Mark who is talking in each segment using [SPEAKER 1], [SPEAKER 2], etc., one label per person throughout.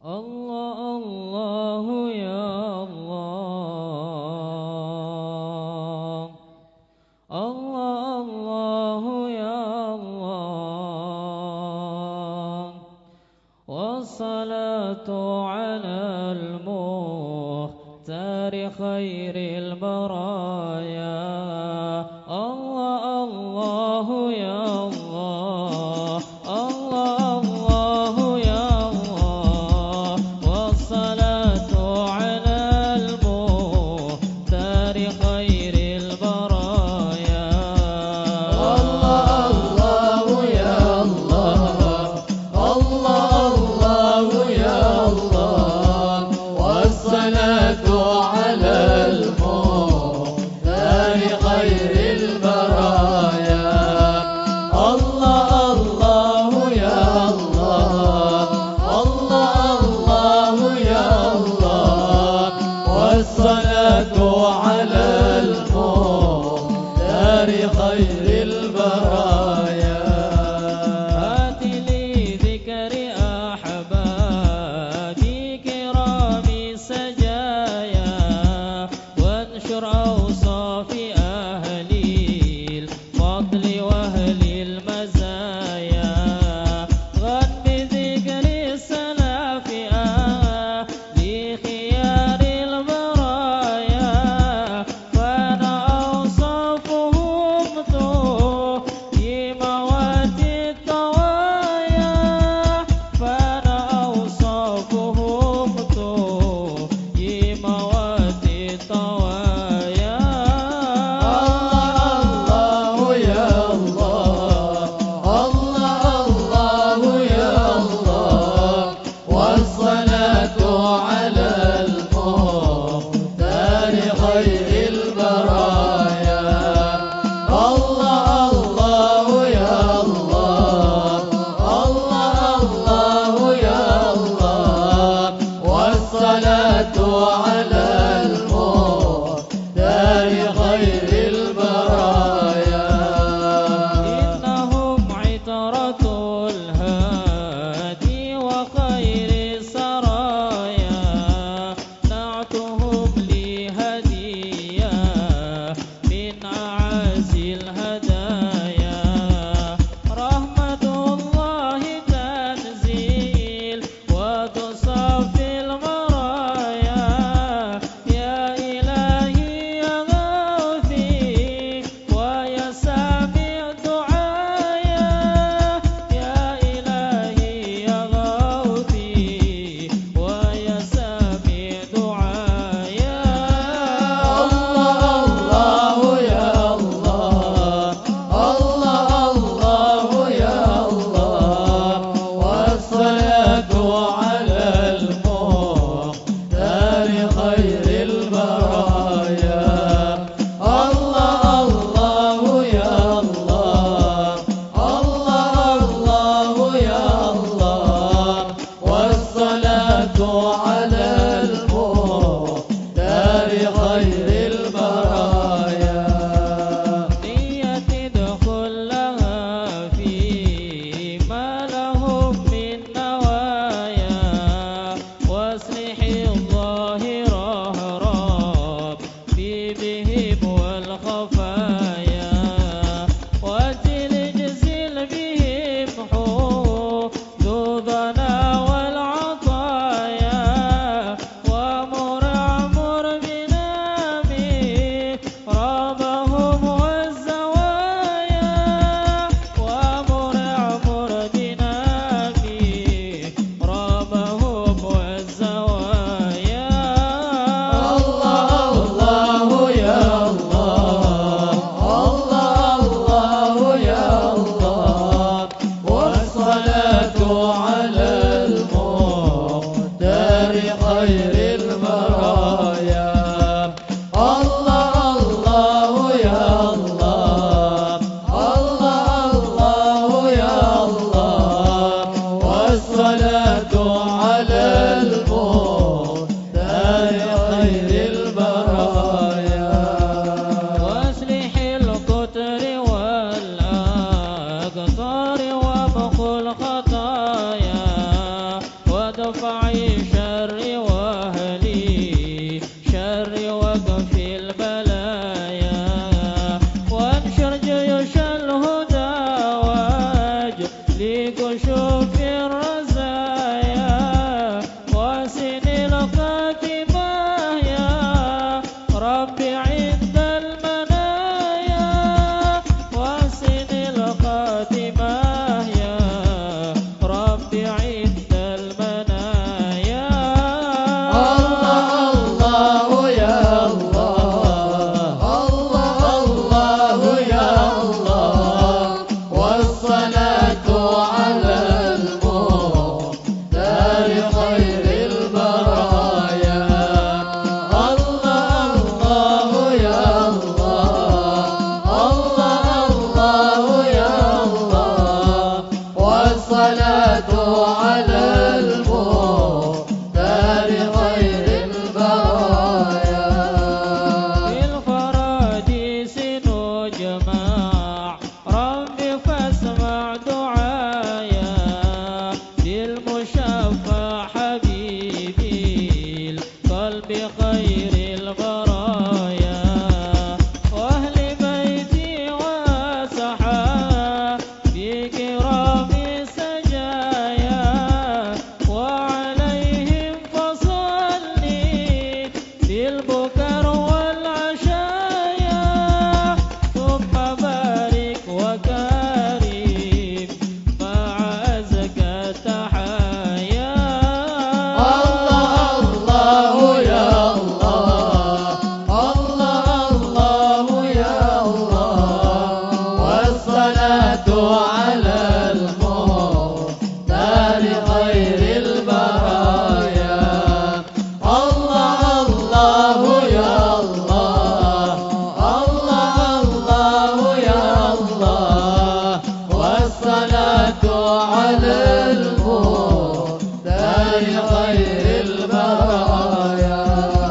[SPEAKER 1] Allah Allah ya Allah, Allah Allah ya Allah, wassalatu ala al-muhtari khairil baraya. Allah Allah ya Allah, Allah Allah ya Allah, wassalatu ala al-muhtari khairil baraya.
[SPEAKER 2] Allah Allah ya Allah, Allah Allah ya Allah, wassalatu ala al-muhtari khairil baraya. Allah Allah ya Allah, Allah Allah ya Allah, wassalatu ala al-muhtari khairil baraya.
[SPEAKER 1] هات لي ذكر أحبابي كرام سجايا، وانشر أوصاف أهل الفضل وأهل المزايا. غن بذكر السلف لخيار البرايا، فأنا أوصافهم في مواد الطوايا، فأنا أوصافهم في مواد الطوايا.
[SPEAKER 2] Allah ya Allah, Allah Allah ya Allah, wassalatu ala al-muhtari khairil baraya. Allah Allah ya Allah, Allah Allah ya Allah, wassalatu ala al-muhtari khairil baraya.
[SPEAKER 1] إنهم عطرة الهادي وخير السرايا، نعتهم لي هدية من أعز الهدايا. رحمة الله تنزيل وتصفي المرايا، يا إلهي يا غوثي ويا سامع دعايا، يا إلهي يا غوثي ويا سامع دعايا.
[SPEAKER 2] Allah Allah ya Allah, Allah Allah ya Allah, wassalatu ala al-muhtari khairil baraya. Allah Allah ya Allah, Allah Allah ya Allah, wassalatu ala al-muhtari khairil baraya.
[SPEAKER 1] نية ادخل لها فيما لهم من نوايا، واصلح الظاهر ربي بهم والخفايا، واجل اجزل بهم حدودنا والعطايا، شر وأهلي شر وقف البلايا وانشر جيوش الهدى واجلي كشوف الرزايا واسن الخاتمة يا ربي عند المنايا واسن الخاتمة يا ربي عند المنايا
[SPEAKER 2] الله الله يا الله الله الله يا الله والصلاة على المختار خير البرايا الله الله يا الله الله الله يا الله والصلاة على المختار خير البرايا
[SPEAKER 1] بالفراديس نجمع ربي فاسمع دعايا بالمشفع حبيبي القلب خير البرايا وأهل بيتي وصحابي بكرام سجايا وعليهم فصلي بالبكر والعشايا ثم بارك وكريم مع أزكى تحايا
[SPEAKER 2] الله الله يا الله الله الله يا الله والصلاة على المختار خير البرايا الله الله يا الله الله الله يا الله والصلاة على المختار خير البرايا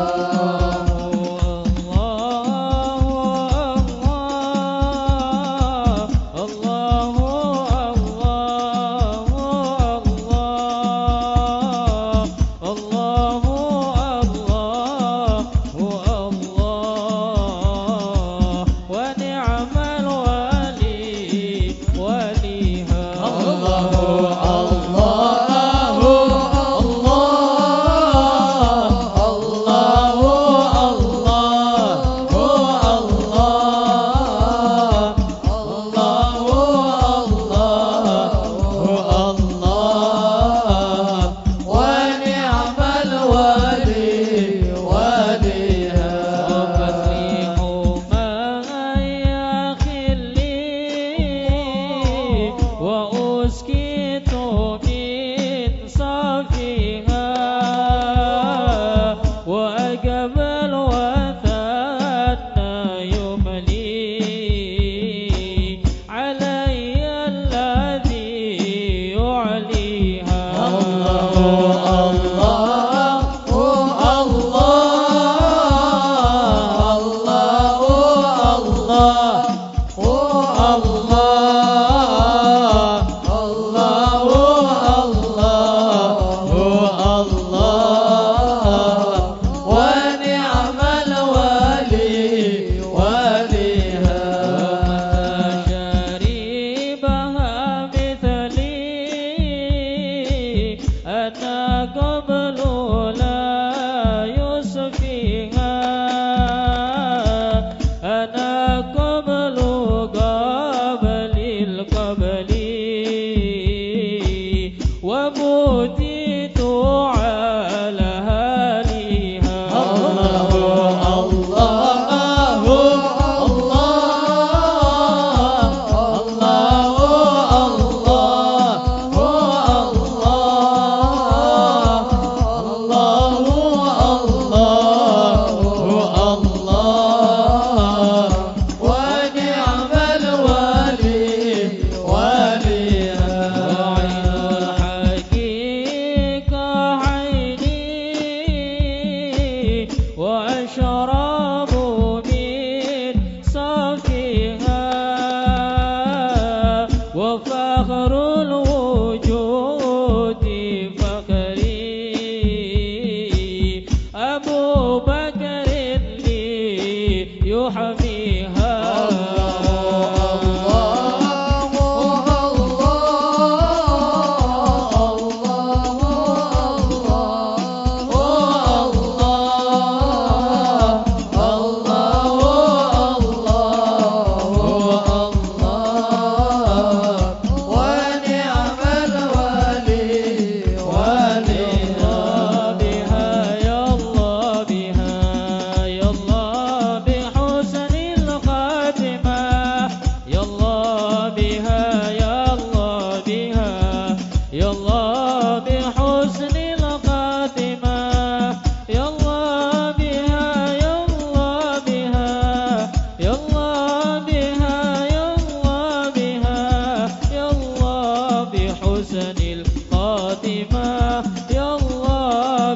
[SPEAKER 1] ونعم الولي وليها
[SPEAKER 2] الله الله الله ونعم الولي وليها
[SPEAKER 1] فاسلحوا يا خلي وأسكت من صفيها وأقبل وثنى يملي علي الذي يعليها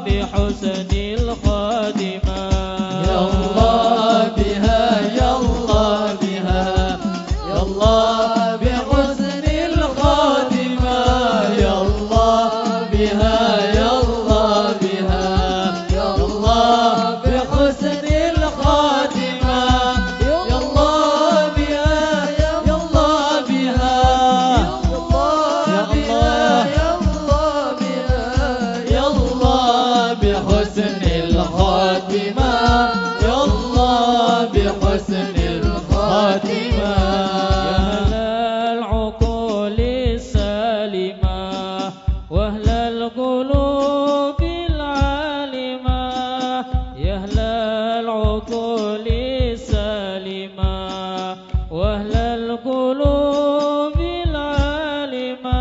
[SPEAKER 1] بحسن الخاتمة
[SPEAKER 2] يا الله بها يا الله بها يا الله بحسن الخاتمة يا الله بها يا الله بها يا الله بحسن الخاتمة يا الله بها يا الله بها يا الله بها يا الله بحسن الخاتمة يا الله بحسن الخاتمة
[SPEAKER 1] يا أهل العقول السالمة وأهل القلوب العالمة يا أهل العقول السالمة وأهل القلوب العالمة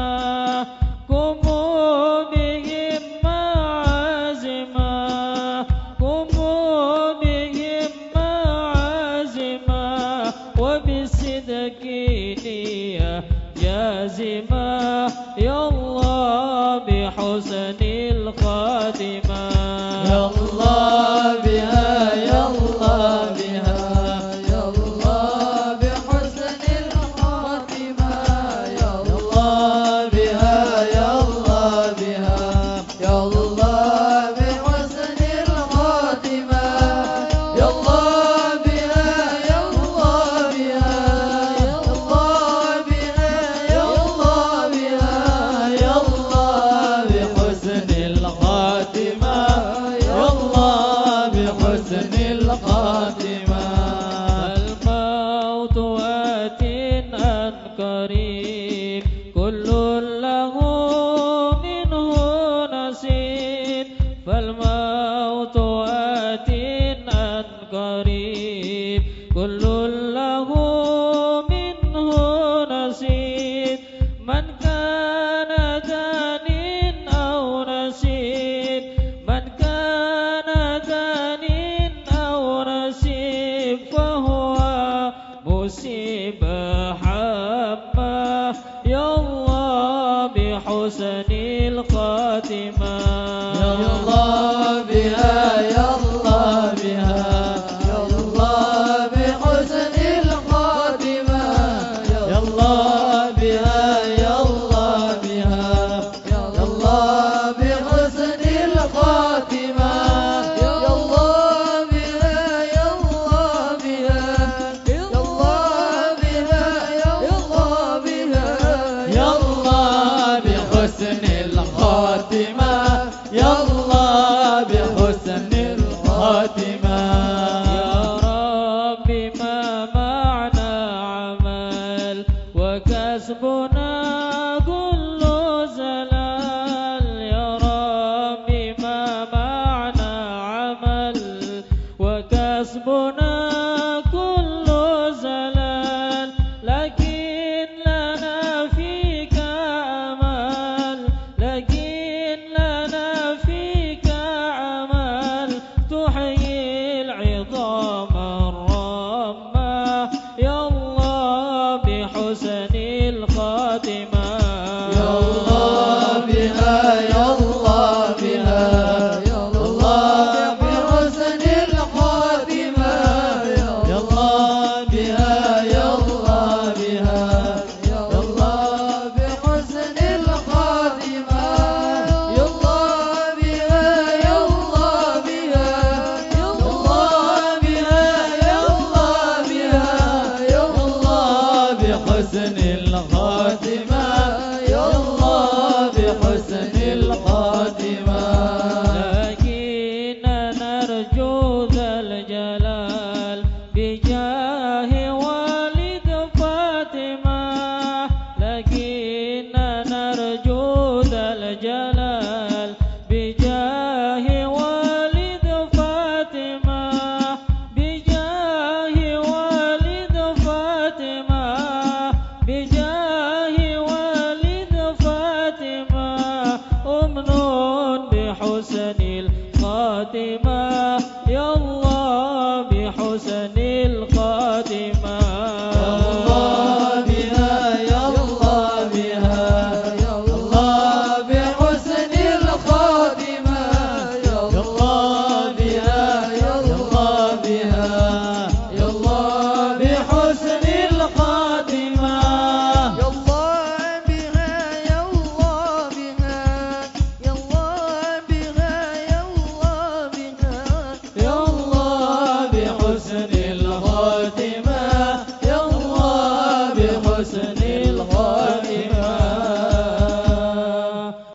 [SPEAKER 1] قوموا بهم معازما قوموا بهم معازما وبالصدق نية جازمة يا الله بحسن الخاتمة
[SPEAKER 2] يا الله بها يا الله بها يا الله بحسن الخاتمة يا الله بها يا الله بها يا الله بحسن الخاتمة يا الله بها يا الله بها يا الله بها يا الله بها يا الله بحسن الخاتمة يا الله بحسن الخاتمة
[SPEAKER 1] الموت آت عن قريب كل له منه نصيب فالموت آت عن قريب كل له منه نصيب من كان دان أو نسيب من كان دان أو نسيب فهو مصيبة حمى يا الله بحسن الخاتمة
[SPEAKER 2] يا الله بها يا الله بها يا الله بحسن الخاتمة يا الله بها يا الله بها يا الله بحسن الخاتمة يا الله بها يا الله بها يا الله بها يا الله بها يا الله بحسن الخاتمة يا الله بحسن الخاتمة
[SPEAKER 1] يا رب ما معنى عمل وكسبنا كل زلال يا رب ما معنى عمل وكسبنا كل زلال لكن لنا فيك أمل لكن لنا فيك أمل تحيي العظام الرامة يا الله بحسن الخاتمة
[SPEAKER 2] يا الله بها يا الله بها يا الله بحسن الخاتمة يا الله بها يا الله بها يا الله بحسن الخاتمة يا الله بها يا الله بها يا الله بها يا الله بها يا الله بحسن الخاتمة يا الله بحسن الخاتمة
[SPEAKER 1] لكننا نرجو ذا الجلال بجاه والد فاطمة لكننا نرجو ذا الجلال بجاه والد فاطمة بجاه والد فاطمة بجاه والد فاطمة أمنون بحسن الخاتمة يا الله بحسن الخاتمة
[SPEAKER 2] يا الله بها يا الله بها يا الله بحسن الخاتمة يا الخاتمة